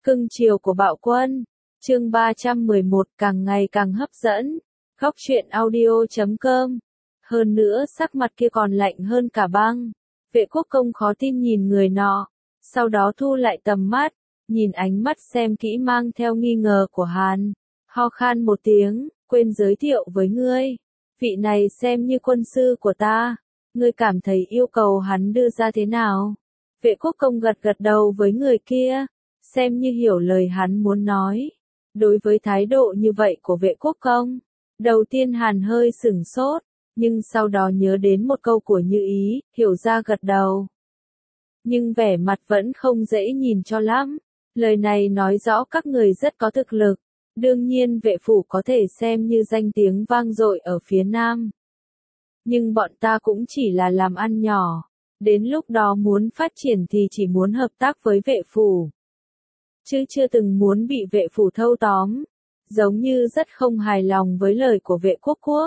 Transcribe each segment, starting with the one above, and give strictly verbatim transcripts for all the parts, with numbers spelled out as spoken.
Cưng chiều của bạo quân. Chương ba trăm mười một càng ngày càng hấp dẫn. Góc truyện audio chấm com. Hơn nữa sắc mặt kia còn lạnh hơn cả băng. Vệ quốc công khó tin nhìn người nọ. Sau đó thu lại tầm mắt. Nhìn ánh mắt xem kỹ mang theo nghi ngờ của Hàn. Ho khan một tiếng, quên giới thiệu với ngươi. Vị này xem như quân sư của ta. Ngươi cảm thấy yêu cầu hắn đưa ra thế nào? Vệ quốc công gật gật đầu với người kia. Xem như hiểu lời hắn muốn nói. Đối với thái độ như vậy của vệ quốc công, đầu tiên Hàn hơi sửng sốt, nhưng sau đó nhớ đến một câu của Như Ý, hiểu ra gật đầu. Nhưng vẻ mặt vẫn không dễ nhìn cho lắm. Lời này nói rõ các người rất có thực lực. Đương nhiên vệ phủ có thể xem như danh tiếng vang dội ở phía Nam. Nhưng bọn ta cũng chỉ là làm ăn nhỏ. Đến lúc đó muốn phát triển thì chỉ muốn hợp tác với vệ phủ. Chứ chưa từng muốn bị vệ phủ thâu tóm. Giống như rất không hài lòng với lời của vệ quốc quốc.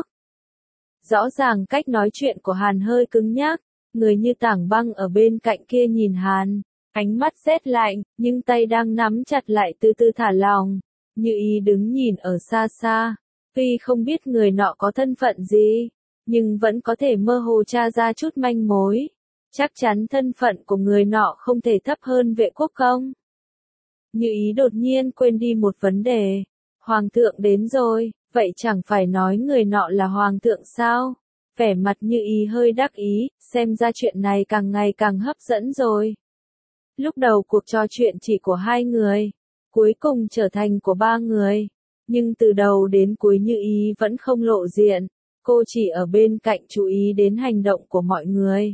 Rõ ràng cách nói chuyện của Hàn hơi cứng nhắc. Người như tảng băng ở bên cạnh kia nhìn Hàn. Ánh mắt rét lạnh, nhưng tay đang nắm chặt lại từ từ thả lòng. Như Ý đứng nhìn ở xa xa. Tuy không biết người nọ có thân phận gì, nhưng vẫn có thể mơ hồ tra ra chút manh mối. Chắc chắn thân phận của người nọ không thể thấp hơn vệ quốc công. Như Ý đột nhiên quên đi một vấn đề. Hoàng thượng đến rồi, vậy chẳng phải nói người nọ là hoàng thượng sao? Vẻ mặt Như Ý hơi đắc ý, xem ra chuyện này càng ngày càng hấp dẫn rồi. Lúc đầu cuộc trò chuyện chỉ của hai người, cuối cùng trở thành của ba người. Nhưng từ đầu đến cuối Như Ý vẫn không lộ diện, cô chỉ ở bên cạnh chú ý đến hành động của mọi người.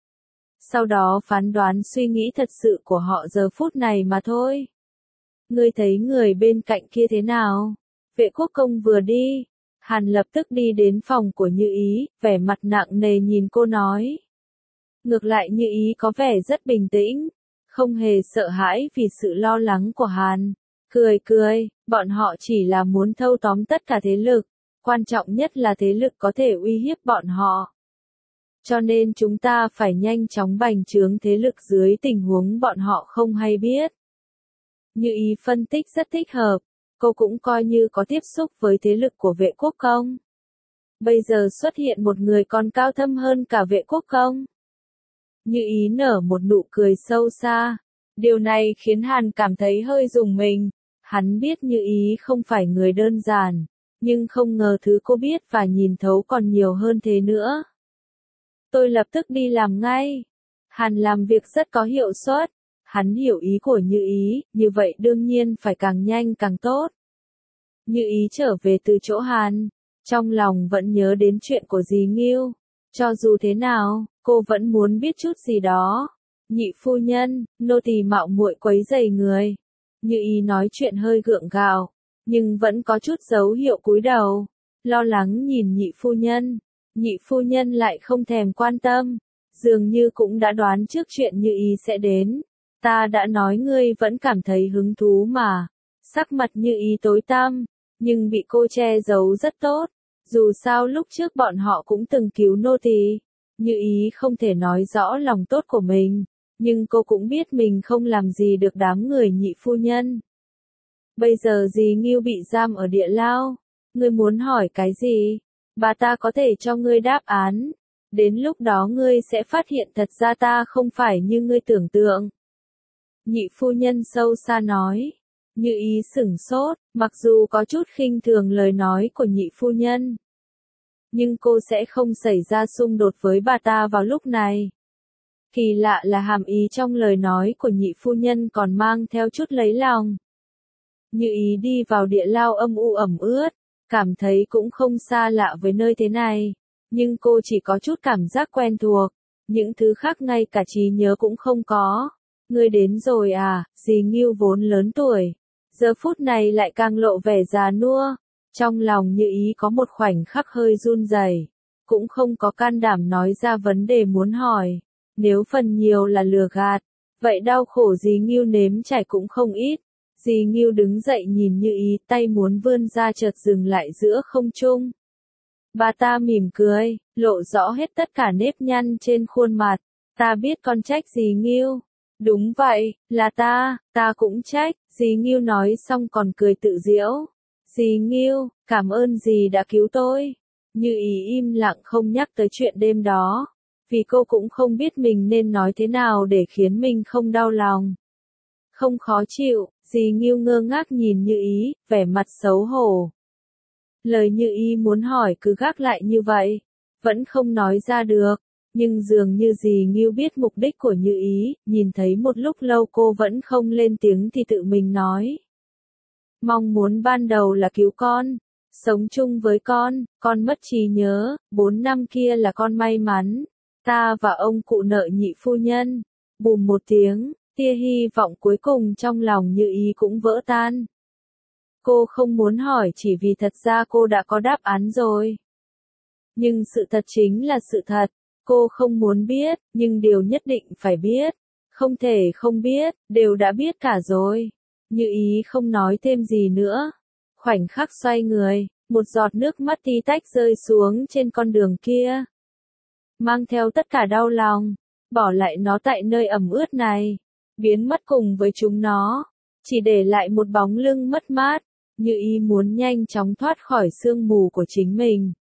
Sau đó phán đoán suy nghĩ thật sự của họ giờ phút này mà thôi. Ngươi thấy người bên cạnh kia thế nào? Vệ quốc công vừa đi, Hàn lập tức đi đến phòng của Như Ý, vẻ mặt nặng nề nhìn cô nói. Ngược lại Như Ý có vẻ rất bình tĩnh, không hề sợ hãi vì sự lo lắng của Hàn. Cười cười, bọn họ chỉ là muốn thâu tóm tất cả thế lực, quan trọng nhất là thế lực có thể uy hiếp bọn họ. Cho nên chúng ta phải nhanh chóng bành trướng thế lực dưới tình huống bọn họ không hay biết. Như Ý phân tích rất thích hợp, cô cũng coi như có tiếp xúc với thế lực của vệ quốc công. Bây giờ xuất hiện một người còn cao thâm hơn cả vệ quốc công. Như Ý nở một nụ cười sâu xa. Điều này khiến Hàn cảm thấy hơi rùng mình. Hắn biết Như Ý không phải người đơn giản, nhưng không ngờ thứ cô biết và nhìn thấu còn nhiều hơn thế nữa. Tôi lập tức đi làm ngay. Hàn làm việc rất có hiệu suất. Hắn hiểu ý của Như Ý, như vậy đương nhiên phải càng nhanh càng tốt. Như Ý trở về từ chỗ Hàn, trong lòng vẫn nhớ đến chuyện của dì Nghiêu. Cho dù thế nào, cô vẫn muốn biết chút gì đó. Nhị phu nhân, nô tỳ mạo muội quấy rầy người. Như Ý nói chuyện hơi gượng gạo, nhưng vẫn có chút dấu hiệu cúi đầu. Lo lắng nhìn nhị phu nhân. Nhị phu nhân lại không thèm quan tâm. Dường như cũng đã đoán trước chuyện Như Ý sẽ đến. Ta đã nói ngươi vẫn cảm thấy hứng thú mà. Sắc mặt Như Ý tối tăm, nhưng bị cô che giấu rất tốt. Dù sao lúc trước bọn họ cũng từng cứu nô tỳ. Như Ý không thể nói rõ lòng tốt của mình, nhưng cô cũng biết mình không làm gì được đám người nhị phu nhân. Bây giờ dì Nghiêu bị giam ở địa lao. Ngươi muốn hỏi cái gì? Bà ta có thể cho ngươi đáp án. Đến lúc đó ngươi sẽ phát hiện thật ra ta không phải như ngươi tưởng tượng. Nhị phu nhân sâu xa nói. Như Ý sửng sốt, mặc dù có chút khinh thường lời nói của nhị phu nhân. Nhưng cô sẽ không xảy ra xung đột với bà ta vào lúc này. Kỳ lạ là hàm ý trong lời nói của nhị phu nhân còn mang theo chút lấy lòng. Như Ý đi vào địa lao âm u ẩm ướt, cảm thấy cũng không xa lạ với nơi thế này. Nhưng cô chỉ có chút cảm giác quen thuộc, những thứ khác ngay cả trí nhớ cũng không có. Ngươi đến rồi à? Dì Nghiêu vốn lớn tuổi, giờ phút này lại càng lộ vẻ già nua. Trong lòng Như Ý có một khoảnh khắc hơi run rẩy, cũng không có can đảm nói ra vấn đề muốn hỏi. Nếu phần nhiều là lừa gạt, vậy đau khổ dì Nghiêu nếm trải cũng không ít. Dì Nghiêu đứng dậy nhìn Như Ý, tay muốn vươn ra chợt dừng lại giữa không trung. Bà ta mỉm cười, lộ rõ hết tất cả nếp nhăn trên khuôn mặt. Ta biết con trách dì Nghiêu. Đúng vậy, là ta, ta cũng trách, dì Nghiêu nói xong còn cười tự giễu. Dì Nghiêu, cảm ơn dì đã cứu tôi. Như Ý im lặng không nhắc tới chuyện đêm đó, vì cô cũng không biết mình nên nói thế nào để khiến mình không đau lòng. Không khó chịu, dì Nghiêu ngơ ngác nhìn Như Ý, vẻ mặt xấu hổ. Lời Như Ý muốn hỏi cứ gác lại như vậy, vẫn không nói ra được. Nhưng dường như dì Nghiêu biết mục đích của Như Ý, nhìn thấy một lúc lâu cô vẫn không lên tiếng thì tự mình nói. Mong muốn ban đầu là cứu con, sống chung với con, con mất trí nhớ, bốn năm kia là con may mắn. Ta và ông cụ nợ nhị phu nhân. Bùm một tiếng, tia hy vọng cuối cùng trong lòng Như Ý cũng vỡ tan. Cô không muốn hỏi chỉ vì thật ra cô đã có đáp án rồi. Nhưng sự thật chính là sự thật. Cô không muốn biết, nhưng điều nhất định phải biết. Không thể không biết, đều đã biết cả rồi. Như Ý không nói thêm gì nữa. Khoảnh khắc xoay người, một giọt nước mắt tí tách rơi xuống trên con đường kia. Mang theo tất cả đau lòng, bỏ lại nó tại nơi ẩm ướt này. Biến mất cùng với chúng nó, chỉ để lại một bóng lưng mất mát. Như Ý muốn nhanh chóng thoát khỏi sương mù của chính mình.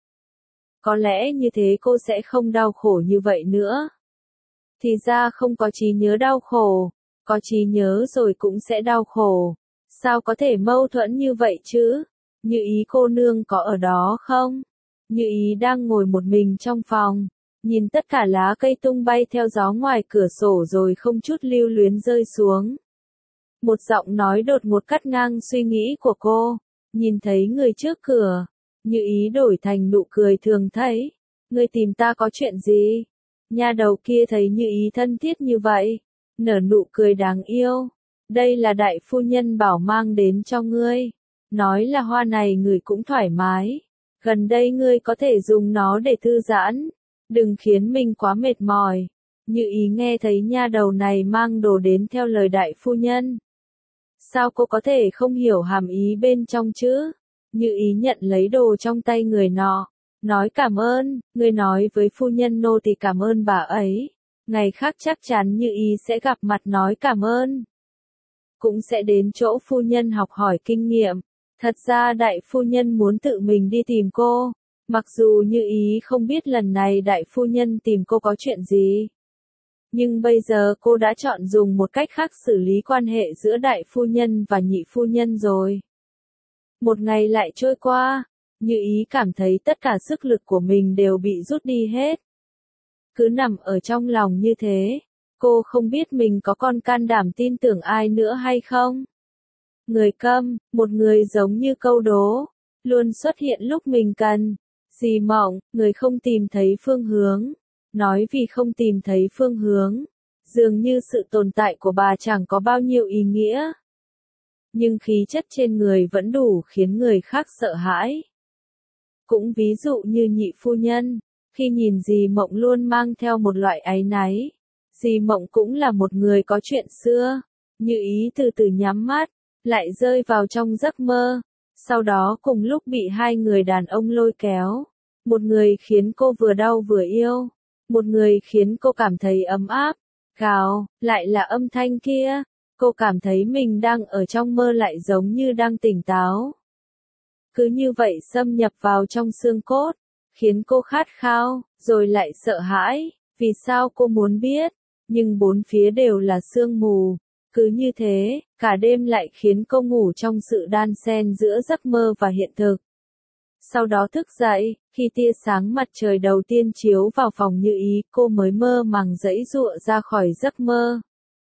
Có lẽ như thế cô sẽ không đau khổ như vậy nữa. Thì ra không có trí nhớ đau khổ, có trí nhớ rồi cũng sẽ đau khổ. Sao có thể mâu thuẫn như vậy chứ? Như Ý cô nương có ở đó không? Như Ý đang ngồi một mình trong phòng, nhìn tất cả lá cây tung bay theo gió ngoài cửa sổ rồi không chút lưu luyến rơi xuống. Một giọng nói đột ngột cắt ngang suy nghĩ của cô. Nhìn thấy người trước cửa, Như Ý đổi thành nụ cười thường thấy. Ngươi tìm ta có chuyện gì? Nha đầu kia thấy Như Ý thân thiết như vậy, nở nụ cười đáng yêu. Đây là đại phu nhân bảo mang đến cho ngươi. Nói là hoa này ngửi cũng thoải mái. Gần đây ngươi có thể dùng nó để thư giãn. Đừng khiến mình quá mệt mỏi. Như Ý nghe thấy nha đầu này mang đồ đến theo lời đại phu nhân. Sao cô có thể không hiểu hàm ý bên trong chứ? Như Ý nhận lấy đồ trong tay người nọ. Nói cảm ơn, người nói với phu nhân nô tỳ cảm ơn bà ấy. Ngày khác chắc chắn Như Ý sẽ gặp mặt nói cảm ơn. Cũng sẽ đến chỗ phu nhân học hỏi kinh nghiệm. Thật ra đại phu nhân muốn tự mình đi tìm cô. Mặc dù Như Ý không biết lần này đại phu nhân tìm cô có chuyện gì. Nhưng bây giờ cô đã chọn dùng một cách khác xử lý quan hệ giữa đại phu nhân và nhị phu nhân rồi. Một ngày lại trôi qua, Như Ý cảm thấy tất cả sức lực của mình đều bị rút đi hết. Cứ nằm ở trong lòng như thế, cô không biết mình có còn can đảm tin tưởng ai nữa hay không. Người câm, một người giống như câu đố, luôn xuất hiện lúc mình cần. Dì Mộng, người không tìm thấy phương hướng. Nói vì không tìm thấy phương hướng, dường như sự tồn tại của bà chẳng có bao nhiêu ý nghĩa. Nhưng khí chất trên người vẫn đủ khiến người khác sợ hãi. Cũng ví dụ như nhị phu nhân, khi nhìn dì Mộng luôn mang theo một loại áy náy. Dì Mộng cũng là một người có chuyện xưa. Như Ý từ từ nhắm mắt, lại rơi vào trong giấc mơ. Sau đó cùng lúc bị hai người đàn ông lôi kéo. Một người khiến cô vừa đau vừa yêu. Một người khiến cô cảm thấy ấm áp. Gào, lại là âm thanh kia. Cô cảm thấy mình đang ở trong mơ lại giống như đang tỉnh táo. Cứ như vậy xâm nhập vào trong xương cốt, khiến cô khát khao, rồi lại sợ hãi. Vì sao cô muốn biết, nhưng bốn phía đều là sương mù. Cứ như thế, cả đêm lại khiến cô ngủ trong sự đan xen giữa giấc mơ và hiện thực. Sau đó thức dậy, khi tia sáng mặt trời đầu tiên chiếu vào phòng Như Ý, cô mới mơ màng giãy giụa ra khỏi giấc mơ.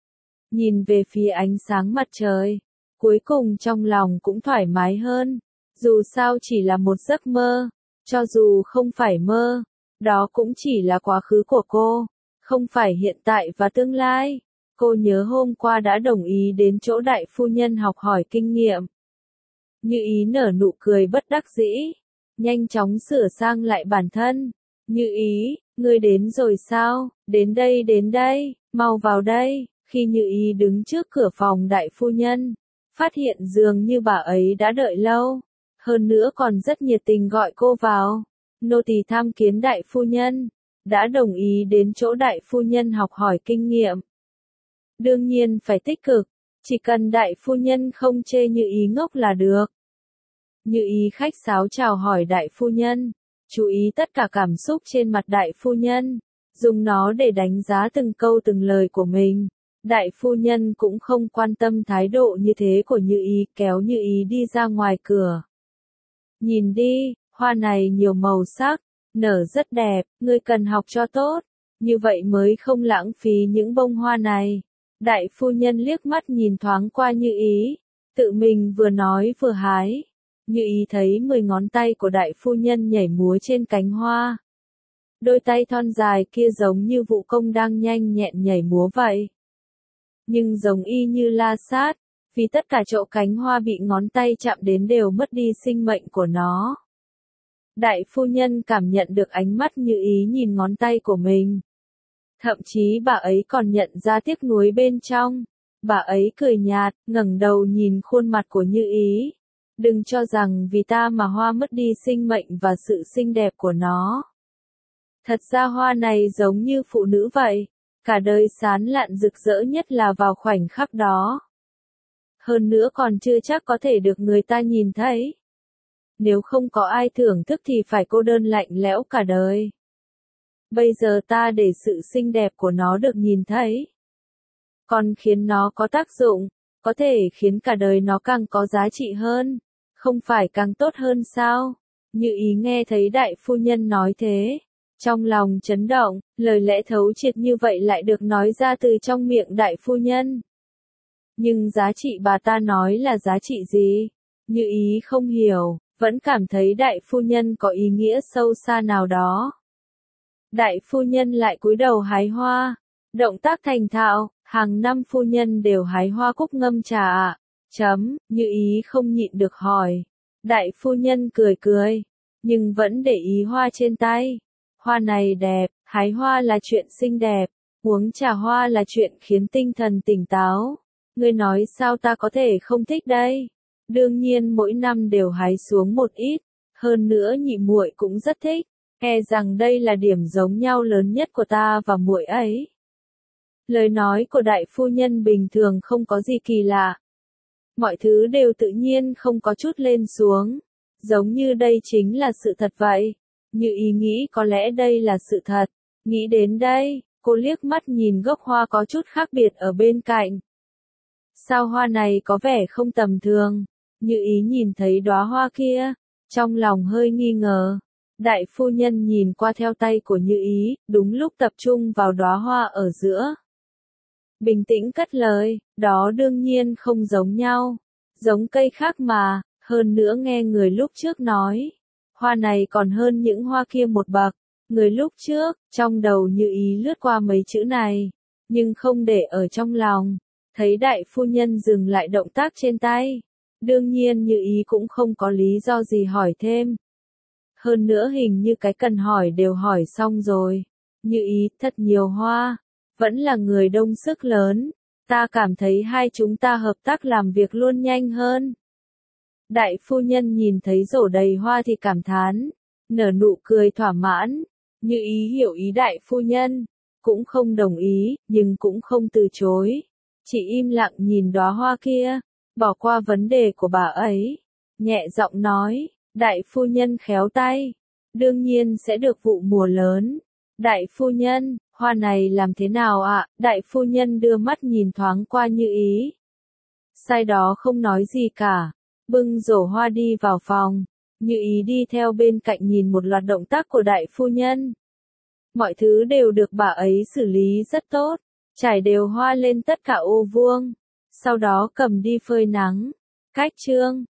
Nhìn về phía ánh sáng mặt trời, cuối cùng trong lòng cũng thoải mái hơn. Dù sao chỉ là một giấc mơ, cho dù không phải mơ, đó cũng chỉ là quá khứ của cô, không phải hiện tại và tương lai. Cô nhớ hôm qua đã đồng ý đến chỗ đại phu nhân học hỏi kinh nghiệm. Như Ý nở nụ cười bất đắc dĩ, nhanh chóng sửa sang lại bản thân. Như Ý, ngươi đến rồi sao? Đến đây đến đây, mau vào đây. Khi Như Ý đứng trước cửa phòng đại phu nhân, phát hiện dường như bà ấy đã đợi lâu, hơn nữa còn rất nhiệt tình gọi cô vào. Nô tỳ tham kiến đại phu nhân, đã đồng ý đến chỗ đại phu nhân học hỏi kinh nghiệm. Đương nhiên phải tích cực, chỉ cần đại phu nhân không chê Như Ý ngốc là được. Như Ý khách sáo chào hỏi đại phu nhân, chú ý tất cả cảm xúc trên mặt đại phu nhân, dùng nó để đánh giá từng câu từng lời của mình. Đại phu nhân cũng không quan tâm thái độ như thế của Như Ý, kéo Như Ý đi ra ngoài cửa. Nhìn đi, hoa này nhiều màu sắc, nở rất đẹp, ngươi cần học cho tốt, như vậy mới không lãng phí những bông hoa này. Đại phu nhân liếc mắt nhìn thoáng qua Như Ý, tự mình vừa nói vừa hái. Như Ý thấy mười ngón tay của đại phu nhân nhảy múa trên cánh hoa. Đôi tay thon dài kia giống như vũ công đang nhanh nhẹn nhảy múa vậy. Nhưng giống y như la sát, vì tất cả chỗ cánh hoa bị ngón tay chạm đến đều mất đi sinh mệnh của nó. Đại phu nhân cảm nhận được ánh mắt Như Ý nhìn ngón tay của mình. Thậm chí bà ấy còn nhận ra tiếc nuối bên trong. Bà ấy cười nhạt, ngẩng đầu nhìn khuôn mặt của Như Ý. Đừng cho rằng vì ta mà hoa mất đi sinh mệnh và sự xinh đẹp của nó. Thật ra hoa này giống như phụ nữ vậy, cả đời sán lạn rực rỡ nhất là vào khoảnh khắc đó. Hơn nữa còn chưa chắc có thể được người ta nhìn thấy. Nếu không có ai thưởng thức thì phải cô đơn lạnh lẽo cả đời. Bây giờ ta để sự xinh đẹp của nó được nhìn thấy. Còn khiến nó có tác dụng, có thể khiến cả đời nó càng có giá trị hơn, không phải càng tốt hơn sao? Như Ý nghe thấy đại phu nhân nói thế, trong lòng chấn động, lời lẽ thấu triệt như vậy lại được nói ra từ trong miệng đại phu nhân. Nhưng giá trị bà ta nói là giá trị gì? Như Ý không hiểu, vẫn cảm thấy đại phu nhân có ý nghĩa sâu xa nào đó. Đại phu nhân lại cúi đầu hái hoa, động tác thành thạo, hàng năm phu nhân đều hái hoa cúc ngâm trà ạ. Chấm, Như Ý không nhịn được hỏi. Đại phu nhân cười cười, nhưng vẫn để ý hoa trên tay. Hoa này đẹp, hái hoa là chuyện xinh đẹp, uống trà hoa là chuyện khiến tinh thần tỉnh táo. Ngươi nói sao ta có thể không thích đây? Đương nhiên mỗi năm đều hái xuống một ít, hơn nữa nhị muội cũng rất thích, e rằng đây là điểm giống nhau lớn nhất của ta và muội ấy. Lời nói của đại phu nhân bình thường không có gì kỳ lạ. Mọi thứ đều tự nhiên không có chút lên xuống, giống như đây chính là sự thật vậy. Như Ý nghĩ có lẽ đây là sự thật. Nghĩ đến đây, cô liếc mắt nhìn gốc hoa có chút khác biệt ở bên cạnh. Sao hoa này có vẻ không tầm thường? Như Ý nhìn thấy đóa hoa kia, trong lòng hơi nghi ngờ. Đại phu nhân nhìn qua theo tay của Như Ý, đúng lúc tập trung vào đóa hoa ở giữa. Bình tĩnh cất lời, đó đương nhiên không giống nhau. Giống cây khác mà, hơn nữa nghe người lúc trước nói. Hoa này còn hơn những hoa kia một bậc. Người lúc trước, trong đầu Như Ý lướt qua mấy chữ này, nhưng không để ở trong lòng. Thấy đại phu nhân dừng lại động tác trên tay. Đương nhiên Như Ý cũng không có lý do gì hỏi thêm. Hơn nữa hình như cái cần hỏi đều hỏi xong rồi. Như Ý, thật nhiều hoa. Vẫn là người đông sức lớn. Ta cảm thấy hai chúng ta hợp tác làm việc luôn nhanh hơn. Đại phu nhân nhìn thấy rổ đầy hoa thì cảm thán. Nở nụ cười thỏa mãn. Như Ý hiểu ý đại phu nhân. Cũng không đồng ý, nhưng cũng không từ chối. Chỉ im lặng nhìn đóa hoa kia. Bỏ qua vấn đề của bà ấy. Nhẹ giọng nói. Đại phu nhân khéo tay. Đương nhiên sẽ được vụ mùa lớn. Đại phu nhân, hoa này làm thế nào ạ? Đại phu nhân đưa mắt nhìn thoáng qua Như Ý. Sai đó không nói gì cả. Bưng rổ hoa đi vào phòng. Như Ý đi theo bên cạnh nhìn một loạt động tác của đại phu nhân. Mọi thứ đều được bà ấy xử lý rất tốt. Trải đều hoa lên tất cả ô vuông. Sau đó cầm đi phơi nắng. Cách chương.